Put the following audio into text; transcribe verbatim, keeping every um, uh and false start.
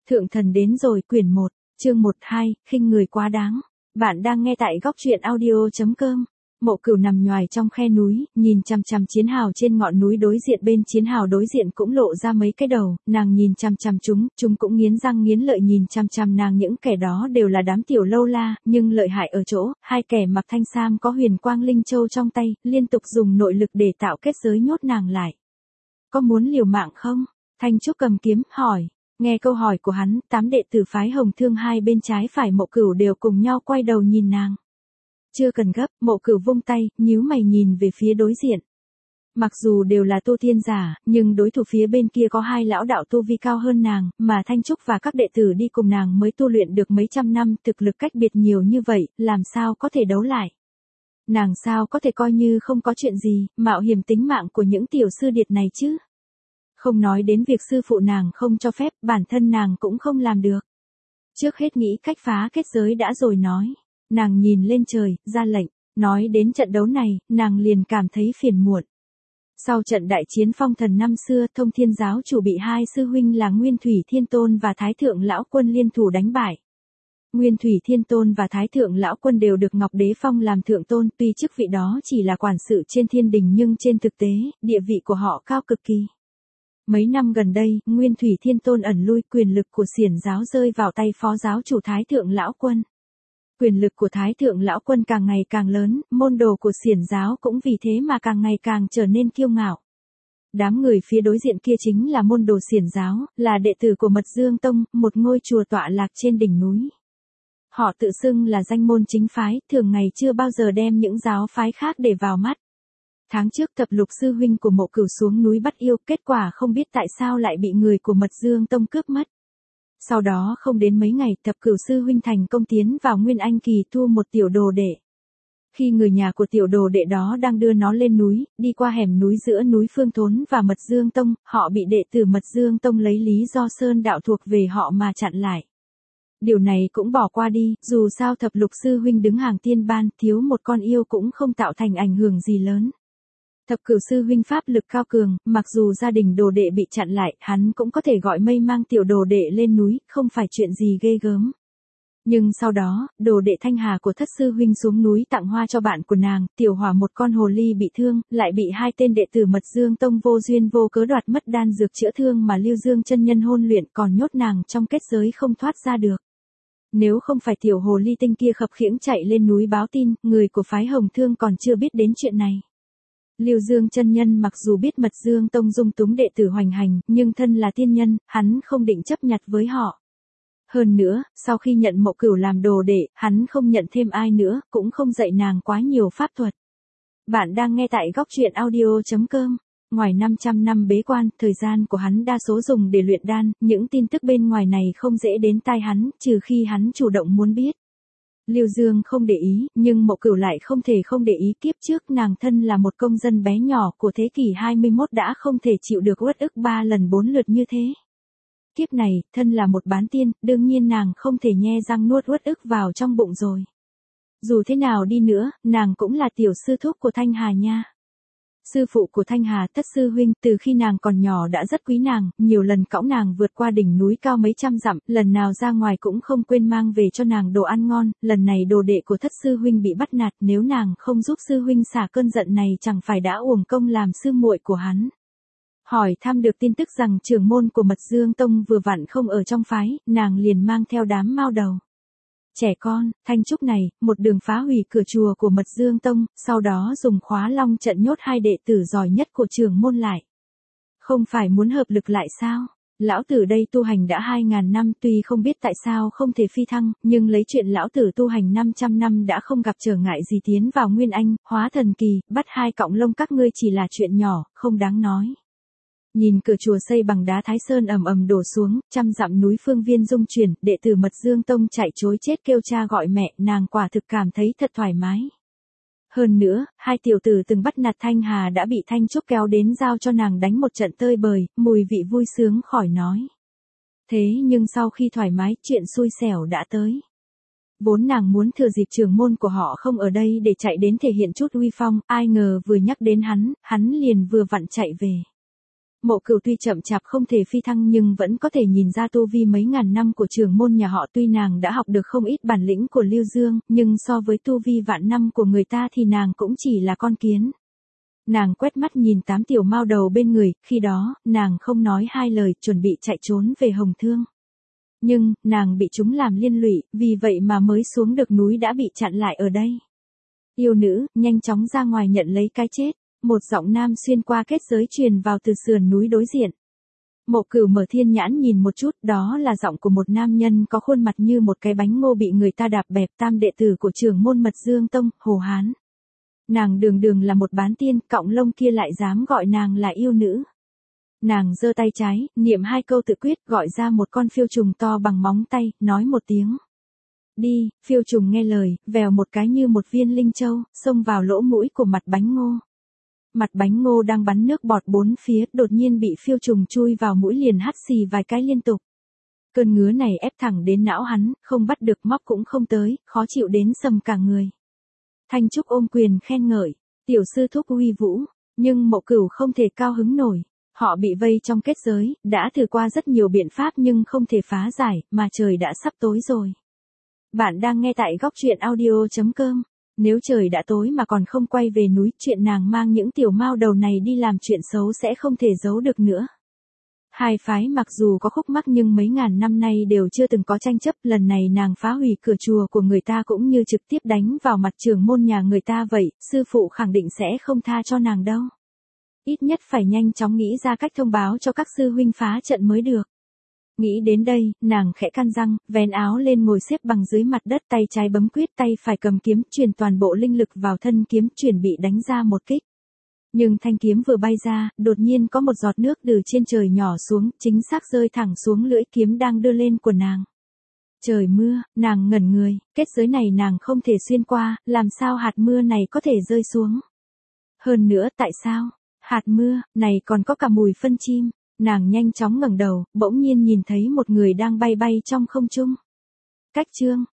Thượng thần đến rồi quyển một, chương một hai, khinh người quá đáng. Bạn đang nghe tại góc truyện audio chấm com. Mộ Cửu nằm nhoài trong khe núi, nhìn chằm chằm chiến hào trên ngọn núi đối diện, bên chiến hào đối diện cũng lộ ra mấy cái đầu, nàng nhìn chằm chằm chúng, chúng cũng nghiến răng nghiến lợi nhìn chằm chằm nàng. Những kẻ đó đều là đám tiểu lâu la, nhưng lợi hại ở chỗ, hai kẻ mặc thanh sam có huyền quang linh châu trong tay, liên tục dùng nội lực để tạo kết giới nhốt nàng lại. Có muốn liều mạng không? Thanh Trúc cầm kiếm, hỏi. Nghe câu hỏi của hắn, tám đệ tử phái Hồng Thương hai bên trái phải Mộ Cửu đều cùng nhau quay đầu nhìn nàng. Chưa cần gấp, Mộ Cửu vung tay, nhíu mày nhìn về phía đối diện. Mặc dù đều là tu tiên giả, nhưng đối thủ phía bên kia có hai lão đạo tu vi cao hơn nàng, mà Thanh Trúc và các đệ tử đi cùng nàng mới tu luyện được mấy trăm năm, thực lực cách biệt nhiều như vậy, làm sao có thể đấu lại. Nàng sao có thể coi như không có chuyện gì, mạo hiểm tính mạng của những tiểu sư điệt này chứ. Không nói đến việc sư phụ nàng không cho phép, bản thân nàng cũng không làm được. Trước hết nghĩ cách phá kết giới đã rồi nói. Nàng nhìn lên trời, ra lệnh. Nói đến trận đấu này, nàng liền cảm thấy phiền muộn. Sau trận đại chiến phong thần năm xưa, Thông Thiên giáo chủ bị hai sư huynh là Nguyên Thủy Thiên Tôn và Thái Thượng Lão Quân liên thủ đánh bại. Nguyên Thủy Thiên Tôn và Thái Thượng Lão Quân đều được Ngọc Đế phong làm thượng tôn, tuy chức vị đó chỉ là quản sự trên thiên đình nhưng trên thực tế, địa vị của họ cao cực kỳ. Mấy năm gần đây, Nguyên Thủy Thiên Tôn ẩn lui, quyền lực của Xiển giáo rơi vào tay phó giáo chủ Thái Thượng Lão Quân. Quyền lực của Thái Thượng Lão Quân càng ngày càng lớn, môn đồ của Xiển giáo cũng vì thế mà càng ngày càng trở nên kiêu ngạo. Đám người phía đối diện kia chính là môn đồ Xiển giáo, là đệ tử của Mật Dương Tông, một ngôi chùa tọa lạc trên đỉnh núi. Họ tự xưng là danh môn chính phái, thường ngày chưa bao giờ đem những giáo phái khác để vào mắt. Tháng trước Thập Lục sư huynh của Mộ Cửu xuống núi bắt yêu, kết quả không biết tại sao lại bị người của Mật Dương Tông cướp mất. Sau đó không đến mấy ngày, Thập Cửu sư huynh thành công tiến vào Nguyên Anh kỳ, thu một tiểu đồ đệ. Khi người nhà của tiểu đồ đệ đó đang đưa nó lên núi, đi qua hẻm núi giữa núi Phương Thốn và Mật Dương Tông, họ bị đệ tử Mật Dương Tông lấy lý do sơn đạo thuộc về họ mà chặn lại. Điều này cũng bỏ qua đi, dù sao Thập Lục sư huynh đứng hàng tiên ban, thiếu một con yêu cũng không tạo thành ảnh hưởng gì lớn. Thập Cửu sư huynh pháp lực cao cường, mặc dù gia đình đồ đệ bị chặn lại, hắn cũng có thể gọi mây mang tiểu đồ đệ lên núi, không phải chuyện gì ghê gớm. Nhưng sau đó, đồ đệ Thanh Hà của Thất sư huynh xuống núi tặng hoa cho bạn của nàng, tiểu hỏa một con hồ ly bị thương, lại bị hai tên đệ tử Mật Dương Tông vô duyên vô cớ đoạt mất đan dược chữa thương mà Lưu Dương chân nhân hôn luyện, còn nhốt nàng trong kết giới không thoát ra được. Nếu không phải tiểu hồ ly tinh kia khập khiễng chạy lên núi báo tin, người của phái Hồng Thương còn chưa biết đến chuyện này. Lưu Dương chân nhân mặc dù biết Mật Dương Tông dung túng đệ tử hoành hành, nhưng thân là tiên nhân, hắn không định chấp nhặt với họ. Hơn nữa, sau khi nhận Mộ Cửu làm đồ đệ, hắn không nhận thêm ai nữa, cũng không dạy nàng quá nhiều pháp thuật. Bạn đang nghe tại góc truyện audio chấm com. Ngoài năm trăm năm bế quan, thời gian của hắn đa số dùng để luyện đan, những tin tức bên ngoài này không dễ đến tai hắn, trừ khi hắn chủ động muốn biết. Lưu Dương không để ý, nhưng Mộ Cửu lại không thể không để ý. Kiếp trước nàng thân là một công dân bé nhỏ của thế kỷ hai mươi mốt đã không thể chịu được uất ức ba lần bốn lượt như thế. Kiếp này, thân là một bán tiên, đương nhiên nàng không thể nhe răng nuốt uất ức vào trong bụng rồi. Dù thế nào đi nữa, nàng cũng là tiểu sư thúc của Thanh Hà nha. Sư phụ của Thanh Hà, Thất sư huynh, từ khi nàng còn nhỏ đã rất quý nàng, nhiều lần cõng nàng vượt qua đỉnh núi cao mấy trăm dặm, lần nào ra ngoài cũng không quên mang về cho nàng đồ ăn ngon. Lần này đồ đệ của Thất sư huynh bị bắt nạt, nếu nàng không giúp sư huynh xả cơn giận này chẳng phải đã uổng công làm sư muội của hắn. Hỏi thăm được tin tức rằng trưởng môn của Mật Dương Tông vừa vặn không ở trong phái, nàng liền mang theo đám mao đầu trẻ con, Thanh Trúc này, một đường phá hủy cửa chùa của Mật Dương Tông, sau đó dùng khóa long trận nhốt hai đệ tử giỏi nhất của trưởng môn lại. Không phải muốn hợp lực lại sao? Lão tử đây tu hành đã hai ngàn năm, tuy không biết tại sao không thể phi thăng, nhưng lấy chuyện lão tử tu hành năm trăm năm đã không gặp trở ngại gì tiến vào Nguyên Anh, hóa thần kỳ, bắt hai cọng lông các ngươi chỉ là chuyện nhỏ, không đáng nói. Nhìn cửa chùa xây bằng đá Thái Sơn ầm ầm đổ xuống, trăm dặm núi phương viên rung chuyển, đệ tử Mật Dương Tông chạy trối chết kêu cha gọi mẹ, nàng quả thực cảm thấy thật thoải mái. Hơn nữa, hai tiểu tử từng bắt nạt Thanh Hà đã bị Thanh Trúc kéo đến giao cho nàng đánh một trận tơi bời, mùi vị vui sướng khỏi nói. Thế nhưng sau khi thoải mái, chuyện xui xẻo đã tới. Vốn nàng muốn thừa dịp trưởng môn của họ không ở đây để chạy đến thể hiện chút uy phong, ai ngờ vừa nhắc đến hắn, hắn liền vừa vặn chạy về. Mộ Cửu tuy chậm chạp không thể phi thăng nhưng vẫn có thể nhìn ra tu vi mấy ngàn năm của trưởng môn nhà họ, tuy nàng đã học được không ít bản lĩnh của Lưu Dương, nhưng so với tu vi vạn năm của người ta thì nàng cũng chỉ là con kiến. Nàng quét mắt nhìn tám tiểu mao đầu bên người, khi đó, nàng không nói hai lời, chuẩn bị chạy trốn về Hồng Thương. Nhưng, nàng bị chúng làm liên lụy, vì vậy mà mới xuống được núi đã bị chặn lại ở đây. Yêu nữ, nhanh chóng ra ngoài nhận lấy cái chết. Một giọng nam xuyên qua kết giới truyền vào từ sườn núi đối diện. Mộ Cửu mở thiên nhãn nhìn một chút, đó là giọng của một nam nhân có khuôn mặt như một cái bánh ngô bị người ta đạp bẹp, tam đệ tử của trưởng môn Mật Dương Tông, Hồ Hán. Nàng đường đường là một bán tiên, cọng lông kia lại dám gọi nàng là yêu nữ. Nàng giơ tay trái, niệm hai câu tự quyết, gọi ra một con phiêu trùng to bằng móng tay, nói một tiếng. Đi, phiêu trùng nghe lời, vèo một cái như một viên linh châu, xông vào lỗ mũi của mặt bánh ngô. Mặt bánh ngô đang bắn nước bọt bốn phía, đột nhiên bị phiêu trùng chui vào mũi liền hắt xì vài cái liên tục. Cơn ngứa này ép thẳng đến não hắn, không bắt được móc cũng không tới, khó chịu đến sầm cả người. Thanh Trúc ôm quyền khen ngợi, tiểu sư thúc uy vũ, nhưng Mộ Cửu không thể cao hứng nổi. Họ bị vây trong kết giới, đã thử qua rất nhiều biện pháp nhưng không thể phá giải, mà trời đã sắp tối rồi. Bạn đang nghe tại góc truyện audio chấm com. Nếu trời đã tối mà còn không quay về núi, chuyện nàng mang những tiểu mao đầu này đi làm chuyện xấu sẽ không thể giấu được nữa. Hai phái mặc dù có khúc mắc nhưng mấy ngàn năm nay đều chưa từng có tranh chấp, lần này nàng phá hủy cửa chùa của người ta cũng như trực tiếp đánh vào mặt trưởng môn nhà người ta vậy, sư phụ khẳng định sẽ không tha cho nàng đâu. Ít nhất phải nhanh chóng nghĩ ra cách thông báo cho các sư huynh phá trận mới được. Nghĩ đến đây, nàng khẽ căn răng, vén áo lên ngồi xếp bằng dưới mặt đất, tay trái bấm quyết, tay phải cầm kiếm, truyền toàn bộ linh lực vào thân kiếm, chuẩn bị đánh ra một kích. Nhưng thanh kiếm vừa bay ra, đột nhiên có một giọt nước từ trên trời nhỏ xuống, chính xác rơi thẳng xuống lưỡi kiếm đang đưa lên của nàng. Trời mưa, nàng ngẩn người, kết giới này nàng không thể xuyên qua, làm sao hạt mưa này có thể rơi xuống. Hơn nữa tại sao, hạt mưa này còn có cả mùi phân chim. Nàng nhanh chóng ngẩng đầu, bỗng nhiên nhìn thấy một người đang bay bay trong không trung. Cách Trương,